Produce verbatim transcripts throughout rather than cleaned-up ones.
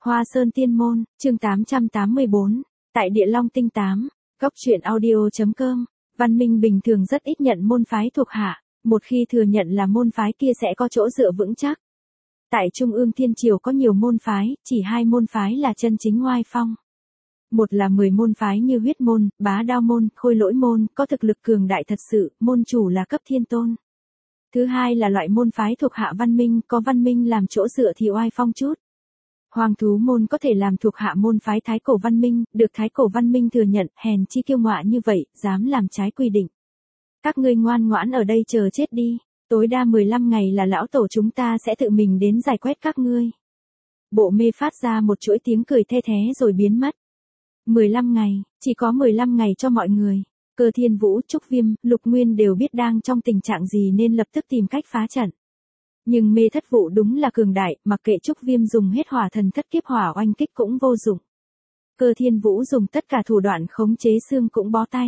Hoa Sơn Tiên Môn, chương tám trăm tám mươi bốn, tại Địa Long Tinh tám, góc truyện audio.com, Văn Minh bình thường rất ít nhận môn phái thuộc hạ, một khi thừa nhận là môn phái kia sẽ có chỗ dựa vững chắc. Tại Trung ương Thiên Triều có nhiều môn phái, chỉ hai môn phái là chân chính oai phong. Một là mười môn phái như Huyết Môn, Bá Đao Môn, Khôi Lỗi Môn, có thực lực cường đại thật sự, môn chủ là cấp thiên tôn. Thứ hai là loại môn phái thuộc hạ Văn Minh, có Văn Minh làm chỗ dựa thì oai phong chút. Hoang thú môn có thể làm thuộc hạ môn phái Thái Cổ Văn Minh, được Thái Cổ Văn Minh thừa nhận, hèn chi kiêu ngạo như vậy, dám làm trái quy định. Các ngươi ngoan ngoãn ở đây chờ chết đi, tối đa mười lăm ngày là lão tổ chúng ta sẽ tự mình đến giải quyết các ngươi. Bộ mê phát ra một chuỗi tiếng cười the thé rồi biến mất. mười lăm ngày, chỉ có mười lăm ngày cho mọi người. Cơ Thiên Vũ, Trúc Viêm, Lục Nguyên đều biết đang trong tình trạng gì nên lập tức tìm cách phá trận. Nhưng mê thất vụ đúng là cường đại, mặc kệ Trúc Viêm dùng hết hỏa thần thất kiếp hỏa oanh kích cũng vô dụng. Cơ Thiên Vũ dùng tất cả thủ đoạn khống chế xương cũng bó tay.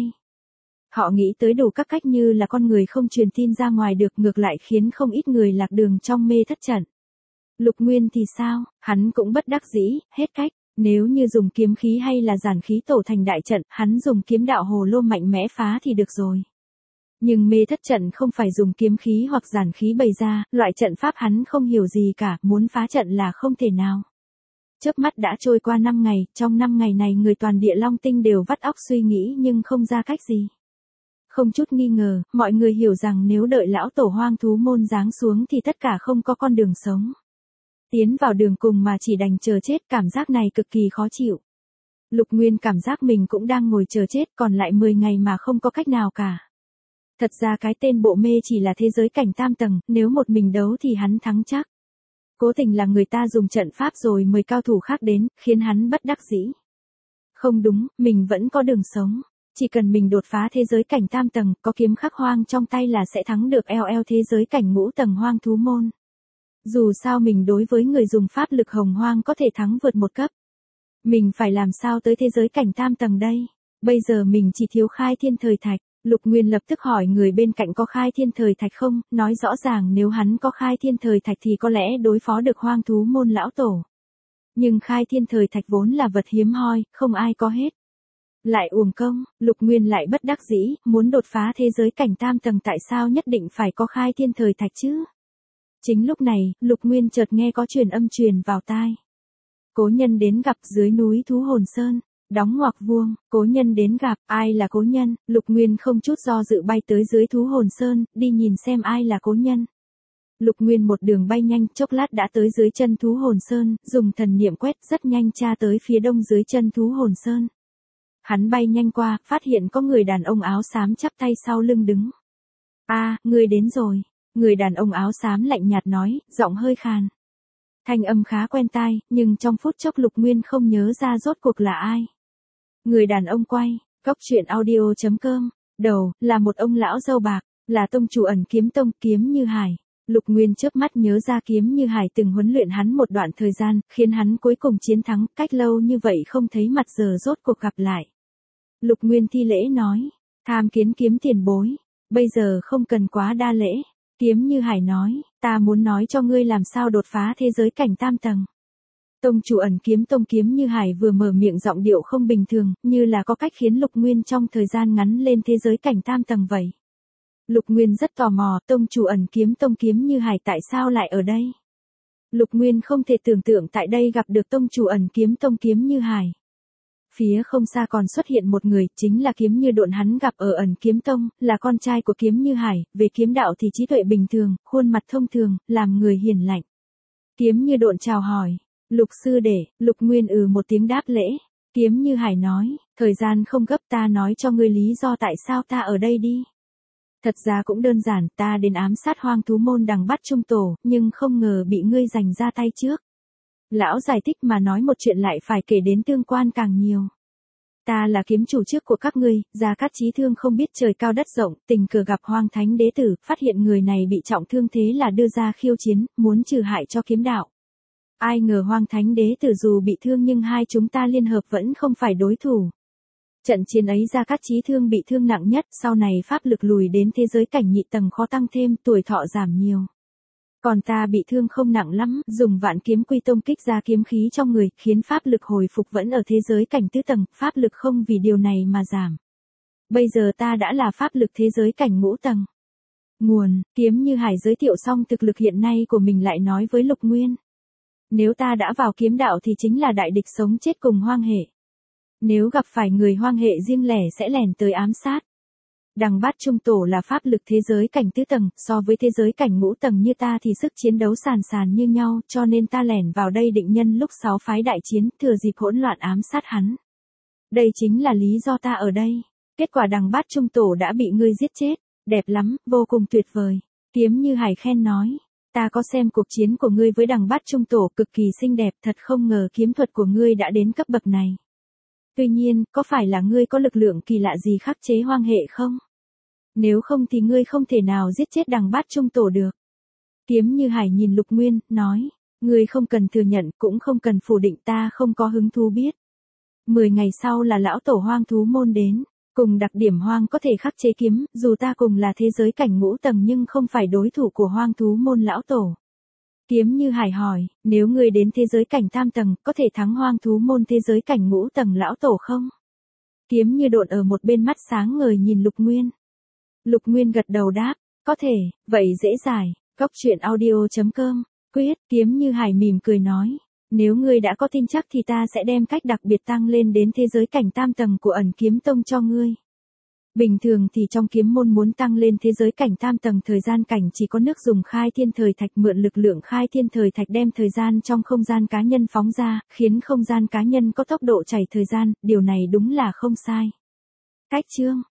Họ nghĩ tới đủ các cách như là con người không truyền tin ra ngoài được, ngược lại khiến không ít người lạc đường trong mê thất trận. Lục Nguyên thì sao, hắn cũng bất đắc dĩ, hết cách. Nếu như dùng kiếm khí hay là giản khí tổ thành đại trận, hắn dùng kiếm đạo hồ lô mạnh mẽ phá thì được rồi. Nhưng mê thất trận không phải dùng kiếm khí hoặc giản khí bày ra, loại trận pháp hắn không hiểu gì cả, muốn phá trận là không thể nào. Chớp mắt đã trôi qua năm ngày, trong năm ngày này người toàn Địa Long Tinh đều vắt óc suy nghĩ nhưng không ra cách gì. Không chút nghi ngờ, mọi người hiểu rằng nếu đợi lão tổ hoang thú môn giáng xuống thì tất cả không có con đường sống. Tiến vào đường cùng mà chỉ đành chờ chết, cảm giác này cực kỳ khó chịu. Lục Nguyên cảm giác mình cũng đang ngồi chờ chết, còn lại mười ngày mà không có cách nào cả. Thật ra cái tên bộ mê chỉ là thế giới cảnh tam tầng, nếu một mình đấu thì hắn thắng chắc. Cố tình là người ta dùng trận pháp rồi mời cao thủ khác đến, khiến hắn bất đắc dĩ. Không đúng, mình vẫn có đường sống. Chỉ cần mình đột phá thế giới cảnh tam tầng, có kiếm khắc hoang trong tay là sẽ thắng được eo eo thế giới cảnh ngũ tầng hoang thú môn. Dù sao mình đối với người dùng pháp lực hồng hoang có thể thắng vượt một cấp. Mình phải làm sao tới thế giới cảnh tam tầng đây? Bây giờ mình chỉ thiếu khai thiên thời thạch. Lục Nguyên lập tức hỏi người bên cạnh có khai thiên thời thạch không, nói rõ ràng nếu hắn có khai thiên thời thạch thì có lẽ đối phó được hoang thú môn lão tổ. Nhưng khai thiên thời thạch vốn là vật hiếm hoi, không ai có hết. Lại uổng công, Lục Nguyên lại bất đắc dĩ, muốn đột phá thế giới cảnh tam tầng tại sao nhất định phải có khai thiên thời thạch chứ? Chính lúc này, Lục Nguyên chợt nghe có truyền âm truyền vào tai. Cố nhân đến gặp dưới núi Thú Hồn Sơn. Đóng ngoặc vuông, cố nhân đến gặp, ai là cố nhân, Lục Nguyên không chút do dự bay tới dưới Thú Hồn Sơn, đi nhìn xem ai là cố nhân. Lục Nguyên một đường bay nhanh, chốc lát đã tới dưới chân Thú Hồn Sơn, dùng thần niệm quét rất nhanh tra tới phía đông dưới chân Thú Hồn Sơn. Hắn bay nhanh qua, phát hiện có người đàn ông áo xám chắp tay sau lưng đứng. A, người đến rồi. Người đàn ông áo xám lạnh nhạt nói, giọng hơi khàn. Thanh âm khá quen tai, nhưng trong phút chốc Lục Nguyên không nhớ ra rốt cuộc là ai. Người đàn ông quay, góc truyện audio.com, đầu, là một ông lão râu bạc, là tông chủ Ẩn Kiếm Tông, Kiếm Như Hải. Lục Nguyên chớp mắt nhớ ra Kiếm Như Hải từng huấn luyện hắn một đoạn thời gian, khiến hắn cuối cùng chiến thắng, cách lâu như vậy không thấy mặt giờ rốt cuộc gặp lại. Lục Nguyên thi lễ nói, tham kiến Kiếm tiền bối, bây giờ không cần quá đa lễ. Kiếm Như Hải nói, ta muốn nói cho ngươi làm sao đột phá thế giới cảnh tam tầng. Tông chủ Ẩn Kiếm Tông Kiếm Như Hải vừa mở miệng giọng điệu không bình thường, như là có cách khiến Lục Nguyên trong thời gian ngắn lên thế giới cảnh tam tầng vậy. Lục Nguyên rất tò mò, tông chủ Ẩn Kiếm Tông Kiếm Như Hải tại sao lại ở đây? Lục Nguyên không thể tưởng tượng tại đây gặp được tông chủ Ẩn Kiếm Tông Kiếm Như Hải. Phía không xa còn xuất hiện một người, chính là Kiếm Như Độn hắn gặp ở Ẩn Kiếm Tông, là con trai của Kiếm Như Hải, về kiếm đạo thì trí tuệ bình thường, khuôn mặt thông thường, làm người hiền lành. Kiếm Như Độn chào hỏi, Lục sư đệ, Lục Nguyên ừ một tiếng đáp lễ. Kiếm Như Hải nói, thời gian không gấp, ta nói cho ngươi lý do tại sao ta ở đây đi. Thật ra cũng đơn giản, ta đến ám sát hoang thú môn đằng bắt trung tổ, nhưng không ngờ bị ngươi giành ra tay trước. Lão giải thích mà nói một chuyện lại phải kể đến tương quan càng nhiều. Ta là kiếm chủ trước của các ngươi, Gia Cát Chí Thương không biết trời cao đất rộng, tình cờ gặp Hoang Thánh Đế Tử, phát hiện người này bị trọng thương thế là đưa ra khiêu chiến, muốn trừ hại cho kiếm đạo. Ai ngờ Hoang Thánh Đế Tử dù bị thương nhưng hai chúng ta liên hợp vẫn không phải đối thủ. Trận chiến ấy Gia Cát Chí Thương bị thương nặng nhất, sau này pháp lực lùi đến thế giới cảnh nhị tầng khó tăng thêm, tuổi thọ giảm nhiều. Còn ta bị thương không nặng lắm, dùng vạn kiếm quy tông kích ra kiếm khí trong người, khiến pháp lực hồi phục vẫn ở thế giới cảnh tứ tầng, pháp lực không vì điều này mà giảm. Bây giờ ta đã là pháp lực thế giới cảnh ngũ tầng. Nguồn, Kiếm Như Hải giới thiệu xong thực lực hiện nay của mình lại nói với Lục Nguyên. Nếu ta đã vào kiếm đạo thì chính là đại địch sống chết cùng hoang hệ. Nếu gặp phải người hoang hệ riêng lẻ sẽ lẻn tới ám sát. Đằng Bát Trung Tổ là pháp lực thế giới cảnh tứ tầng, so với thế giới cảnh ngũ tầng như ta thì sức chiến đấu sàn sàn như nhau, cho nên ta lẻn vào đây định nhân lúc sáu phái đại chiến, thừa dịp hỗn loạn ám sát hắn. Đây chính là lý do ta ở đây. Kết quả đằng Bát Trung Tổ đã bị ngươi giết chết. Đẹp lắm, vô cùng tuyệt vời. Kiếm Như Hải khen nói. Ta có xem cuộc chiến của ngươi với đằng Bát Trung Tổ, cực kỳ xinh đẹp, thật không ngờ kiếm thuật của ngươi đã đến cấp bậc này. Tuy nhiên, có phải là ngươi có lực lượng kỳ lạ gì khắc chế hoang hệ không? Nếu không thì ngươi không thể nào giết chết đằng Bát Trung Tổ được. Kiếm Như Hải nhìn Lục Nguyên, nói. Ngươi không cần thừa nhận, cũng không cần phủ định, ta không có hứng thú biết. Mười ngày sau là lão tổ hoang thú môn đến. Cùng đặc điểm hoang có thể khắc chế kiếm, dù ta cùng là thế giới cảnh ngũ tầng nhưng không phải đối thủ của hoang thú môn lão tổ. Kiếm Như Hải hỏi, nếu ngươi đến thế giới cảnh tam tầng, có thể thắng hoang thú môn thế giới cảnh ngũ tầng lão tổ không? Kiếm Như Độn ở một bên mắt sáng ngời nhìn Lục Nguyên. Lục Nguyên gật đầu đáp, có thể, vậy dễ giải. Góc truyện audio chấm com, quyết. Kiếm Như Hải mỉm cười nói, nếu ngươi đã có tin chắc thì ta sẽ đem cách đặc biệt tăng lên đến thế giới cảnh tam tầng của Ẩn Kiếm Tông cho ngươi. Bình thường thì trong kiếm môn muốn tăng lên thế giới cảnh tam tầng thời gian cảnh chỉ có nước dùng khai thiên thời thạch, mượn lực lượng khai thiên thời thạch đem thời gian trong không gian cá nhân phóng ra, khiến không gian cá nhân có tốc độ chảy thời gian, điều này đúng là không sai. Cách chương